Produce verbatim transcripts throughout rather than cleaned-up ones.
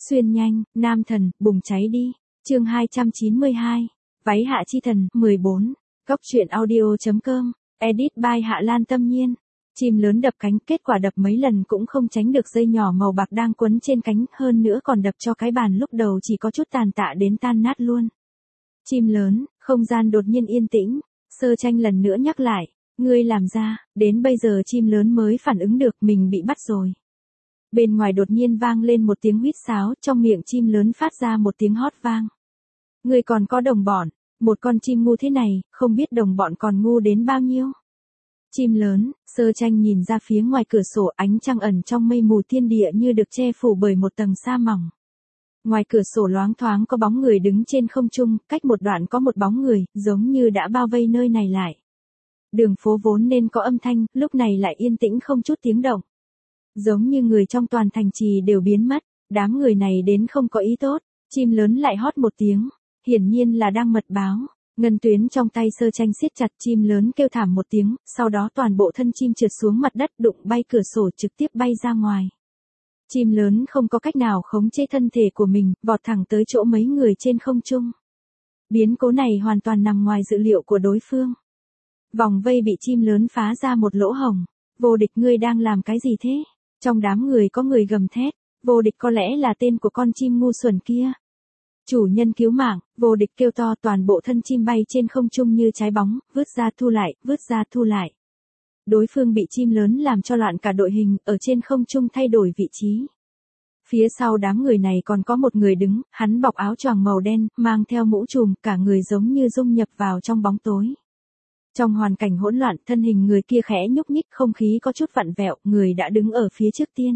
Xuyên nhanh, nam thần, bùng cháy đi. Chương hai trăm chín mươi hai. Váy hạ chi thần, mười bốn. Góc truyện audio.com. Edit by Hạ Lan Tâm Nhiên. Chim lớn đập cánh, kết quả đập mấy lần cũng không tránh được dây nhỏ màu bạc đang quấn trên cánh, hơn nữa còn đập cho cái bàn lúc đầu chỉ có chút tàn tạ đến tan nát luôn. Chim lớn, không gian đột nhiên yên tĩnh, Sơ Tranh lần nữa nhắc lại, ngươi làm ra, đến bây giờ chim lớn mới phản ứng được mình bị bắt rồi. Bên ngoài đột nhiên vang lên một tiếng huýt sáo, trong miệng chim lớn phát ra một tiếng hót vang. Ngươi còn có đồng bọn, một con chim ngu thế này, không biết đồng bọn còn ngu đến bao nhiêu. Chim lớn, Sơ Tranh nhìn ra phía ngoài cửa sổ, ánh trăng ẩn trong mây mù, thiên địa như được che phủ bởi một tầng sa mỏng. Ngoài cửa sổ loáng thoáng có bóng người đứng trên không trung, cách một đoạn có một bóng người, giống như đã bao vây nơi này lại. Đường phố vốn nên có âm thanh, lúc này lại yên tĩnh không chút tiếng động. Giống như người trong toàn thành trì đều biến mất, đám người này đến không có ý tốt. Chim lớn lại hót một tiếng, hiển nhiên là đang mật báo. Ngân tuyến trong tay Sơ Tranh siết chặt, chim lớn kêu thảm một tiếng, sau đó toàn bộ thân chim trượt xuống mặt đất, đụng bay cửa sổ, trực tiếp bay ra ngoài. Chim lớn không có cách nào khống chế thân thể của mình, vọt thẳng tới chỗ mấy người trên không trung. Biến cố này hoàn toàn nằm ngoài dự liệu của đối phương. Vòng vây bị chim lớn phá ra một lỗ hổng. Vô Địch, ngươi đang làm cái gì thế? Trong đám người có người gầm thét. Vô Địch có lẽ là tên của con chim ngu xuẩn kia. Chủ nhân cứu mạng, Vô Địch kêu to, toàn bộ thân chim bay trên không trung như trái bóng, vứt ra thu lại, vứt ra thu lại. Đối phương bị chim lớn làm cho loạn cả đội hình, ở trên không trung thay đổi vị trí. Phía sau đám người này còn có một người đứng, hắn bọc áo choàng màu đen, mang theo mũ trùm, cả người giống như dung nhập vào trong bóng tối. Trong hoàn cảnh hỗn loạn, thân hình người kia khẽ nhúc nhích, không khí có chút vặn vẹo, người đã đứng ở phía trước tiên.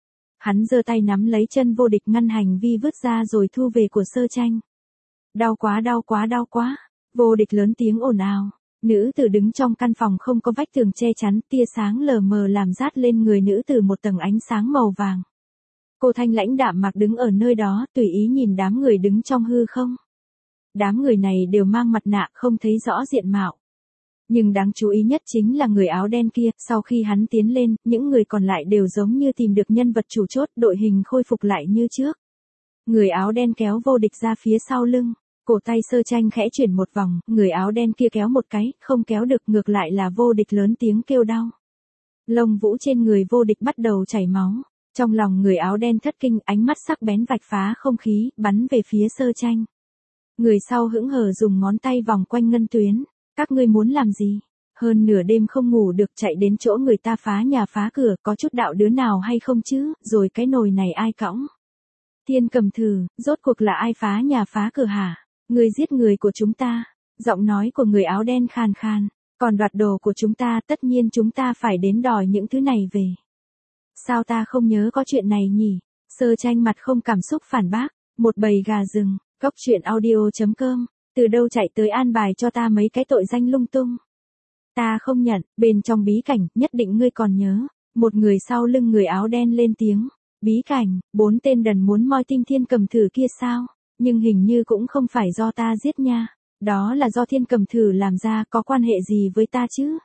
Hắn giơ tay nắm lấy chân Vô Địch, ngăn hành vi vứt ra rồi thu về của Sơ Tranh. Đau quá, đau quá, đau quá. Vô Địch lớn tiếng ồn ào. Nữ tử đứng trong căn phòng không có vách tường che chắn, tia sáng lờ mờ làm rát lên người nữ tử một tầng ánh sáng màu vàng. Cô thanh lãnh đạm mạc đứng ở nơi đó, tùy ý nhìn đám người đứng trong hư không. Đám người này đều mang mặt nạ, không thấy rõ diện mạo. Nhưng đáng chú ý nhất chính là người áo đen kia, sau khi hắn tiến lên, những người còn lại đều giống như tìm được nhân vật chủ chốt, đội hình khôi phục lại như trước. Người áo đen kéo Vô Địch ra phía sau lưng, cổ tay Sơ Tranh khẽ chuyển một vòng, người áo đen kia kéo một cái, không kéo được, ngược lại là Vô Địch lớn tiếng kêu đau. Lông vũ trên người Vô Địch bắt đầu chảy máu, trong lòng người áo đen thất kinh, ánh mắt sắc bén vạch phá không khí, bắn về phía Sơ Tranh. Người sau hững hờ dùng ngón tay vòng quanh ngân tuyến. Các ngươi muốn làm gì? Hơn nửa đêm không ngủ được, chạy đến chỗ người ta phá nhà phá cửa, có chút đạo đứa nào hay không chứ, rồi cái nồi này ai cõng? Thiên Cầm Thử, rốt cuộc là ai phá nhà phá cửa hả? Ngươi giết người của chúng ta. Giọng nói của người áo đen khàn khàn, còn đoạt đồ của chúng ta, tất nhiên chúng ta phải đến đòi những thứ này về. Sao ta không nhớ có chuyện này nhỉ? Sơ Tranh mặt không cảm xúc phản bác, một bầy gà rừng, góc truyện audio.com. Từ đâu chạy tới an bài cho ta mấy cái tội danh lung tung. Ta không nhận, bên trong bí cảnh, nhất định ngươi còn nhớ. Một người sau lưng người áo đen lên tiếng. Bí cảnh, bốn tên đần muốn moi tim Thiên Cầm Thử kia sao? Nhưng hình như cũng không phải do ta giết nha. Đó là do Thiên Cầm Thử làm ra, có quan hệ gì với ta chứ?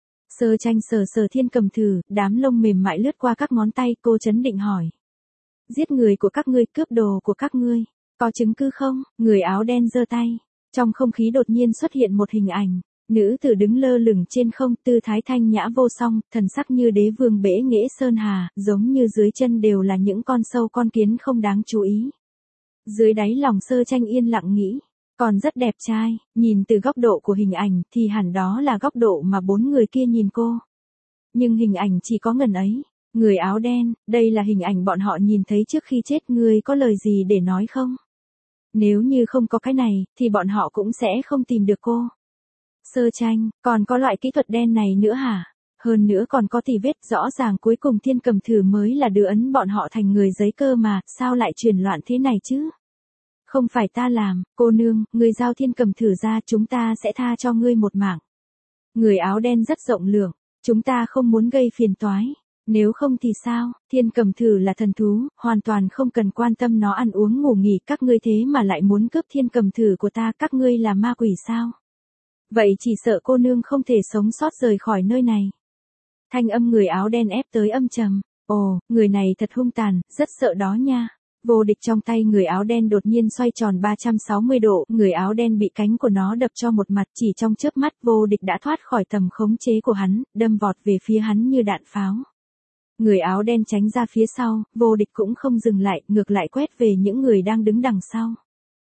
Sơ Tranh sờ sờ Thiên Cầm Thử, đám lông mềm mại lướt qua các ngón tay, cô chấn định hỏi. Giết người của các ngươi, cướp đồ của các ngươi, có chứng cứ không? Người áo đen giơ tay. Trong không khí đột nhiên xuất hiện một hình ảnh, nữ tử đứng lơ lửng trên không, tư thái thanh nhã vô song, thần sắc như đế vương bể nghệ sơn hà, giống như dưới chân đều là những con sâu con kiến không đáng chú ý. Dưới đáy lòng Sơ Tranh yên lặng nghĩ, còn rất đẹp trai, nhìn từ góc độ của hình ảnh thì hẳn đó là góc độ mà bốn người kia nhìn cô. Nhưng hình ảnh chỉ có ngần ấy. Người áo đen, đây là hình ảnh bọn họ nhìn thấy trước khi chết, ngươi có lời gì để nói không? Nếu như không có cái này, thì bọn họ cũng sẽ không tìm được cô. Sơ Tranh, còn có loại kỹ thuật đen này nữa hả? Hơn nữa còn có tì vết, rõ ràng cuối cùng Thiên Cầm Thử mới là đứa ấn bọn họ thành người giấy cơ mà, sao lại truyền loạn thế này chứ? Không phải ta làm, cô nương, người giao Thiên Cầm Thử ra, chúng ta sẽ tha cho ngươi một mạng. Người áo đen rất rộng lượng, chúng ta không muốn gây phiền toái. Nếu không thì sao, Thiên Cầm Thử là thần thú, hoàn toàn không cần quan tâm nó ăn uống ngủ nghỉ, các ngươi thế mà lại muốn cướp Thiên Cầm Thử của ta, các ngươi là ma quỷ sao? Vậy chỉ sợ cô nương không thể sống sót rời khỏi nơi này. Thanh âm người áo đen ép tới âm trầm, ồ, người này thật hung tàn, rất sợ đó nha. Vô địch trong tay người áo đen đột nhiên xoay tròn ba trăm sáu mươi độ, người áo đen bị cánh của nó đập cho một mặt, chỉ trong chớp mắt vô địch đã thoát khỏi tầm khống chế của hắn, đâm vọt về phía hắn như đạn pháo. Người áo đen tránh ra phía sau, vô địch cũng không dừng lại, ngược lại quét về những người đang đứng đằng sau.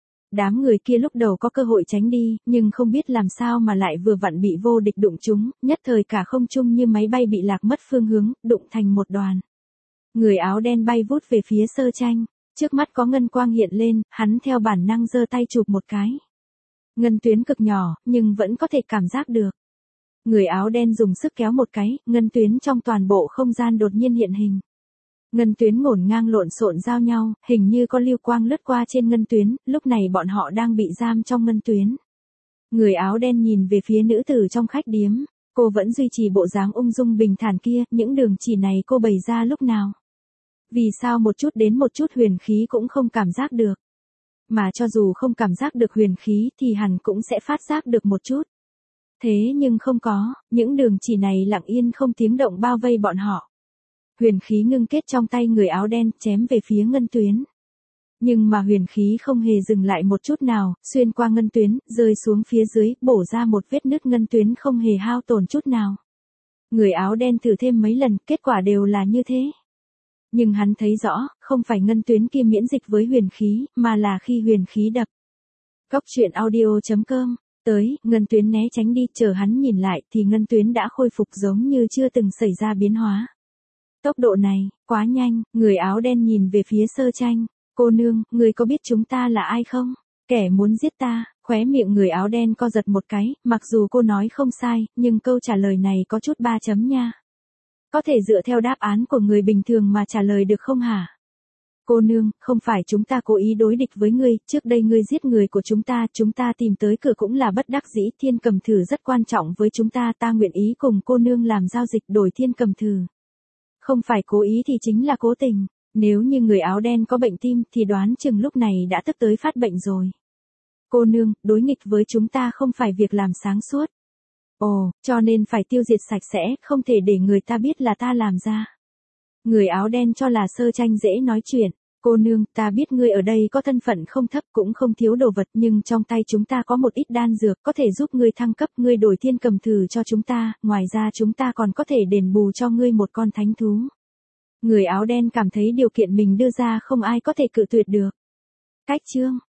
Đám người kia lúc đầu có cơ hội tránh đi, nhưng không biết làm sao mà lại vừa vặn bị vô địch đụng trúng, nhất thời cả không trung như máy bay bị lạc mất phương hướng, đụng thành một đoàn. Người áo đen bay vút về phía Sơ Tranh, trước mắt có ngân quang hiện lên, hắn theo bản năng giơ tay chụp một cái. Ngân tuyến cực nhỏ, nhưng vẫn có thể cảm giác được. Người áo đen dùng sức kéo một cái, ngân tuyến trong toàn bộ không gian đột nhiên hiện hình. Ngân tuyến ngổn ngang lộn xộn giao nhau, hình như có lưu quang lướt qua trên ngân tuyến, lúc này bọn họ đang bị giam trong ngân tuyến. Người áo đen nhìn về phía nữ tử trong khách điếm, cô vẫn duy trì bộ dáng ung dung bình thản kia, những đường chỉ này cô bày ra lúc nào. Vì sao một chút đến một chút huyền khí cũng không cảm giác được. Mà cho dù không cảm giác được huyền khí thì hẳn cũng sẽ phát giác được một chút. Thế nhưng không có, những đường chỉ này lặng yên không tiếng động bao vây bọn họ. Huyền khí ngưng kết trong tay người áo đen chém về phía ngân tuyến. Nhưng mà huyền khí không hề dừng lại một chút nào, xuyên qua ngân tuyến, rơi xuống phía dưới, bổ ra một vết nứt ngân tuyến không hề hao tổn chút nào. Người áo đen thử thêm mấy lần, kết quả đều là như thế. Nhưng hắn thấy rõ, không phải ngân tuyến kia miễn dịch với huyền khí, mà là khi huyền khí đập. Góc truyện audio chấm com, tới, ngân tuyến né tránh đi, chờ hắn nhìn lại thì ngân tuyến đã khôi phục giống như chưa từng xảy ra biến hóa. Tốc độ này, quá nhanh, người áo đen nhìn về phía Sơ Tranh, cô nương, người có biết chúng ta là ai không? Kẻ muốn giết ta, khóe miệng người áo đen co giật một cái, mặc dù cô nói không sai, nhưng câu trả lời này có chút ba chấm nha. Có thể dựa theo đáp án của người bình thường mà trả lời được không hả? Cô nương, không phải chúng ta cố ý đối địch với ngươi, trước đây ngươi giết người của chúng ta, chúng ta tìm tới cửa cũng là bất đắc dĩ, thiên cầm thử rất quan trọng với chúng ta, ta nguyện ý cùng cô nương làm giao dịch đổi thiên cầm thử. Không phải cố ý thì chính là cố tình, nếu như người áo đen có bệnh tim thì đoán chừng lúc này đã tức tới phát bệnh rồi. Cô nương, đối nghịch với chúng ta không phải việc làm sáng suốt. Ồ, cho nên phải tiêu diệt sạch sẽ, không thể để người ta biết là ta làm ra. Người áo đen cho là Sơ Tranh dễ nói chuyện. Cô nương, ta biết ngươi ở đây có thân phận không thấp cũng không thiếu đồ vật, nhưng trong tay chúng ta có một ít đan dược có thể giúp ngươi thăng cấp, ngươi đổi thiên cầm thử cho chúng ta, ngoài ra chúng ta còn có thể đền bù cho ngươi một con thánh thú. Người áo đen cảm thấy điều kiện mình đưa ra không ai có thể cự tuyệt được. Cách chương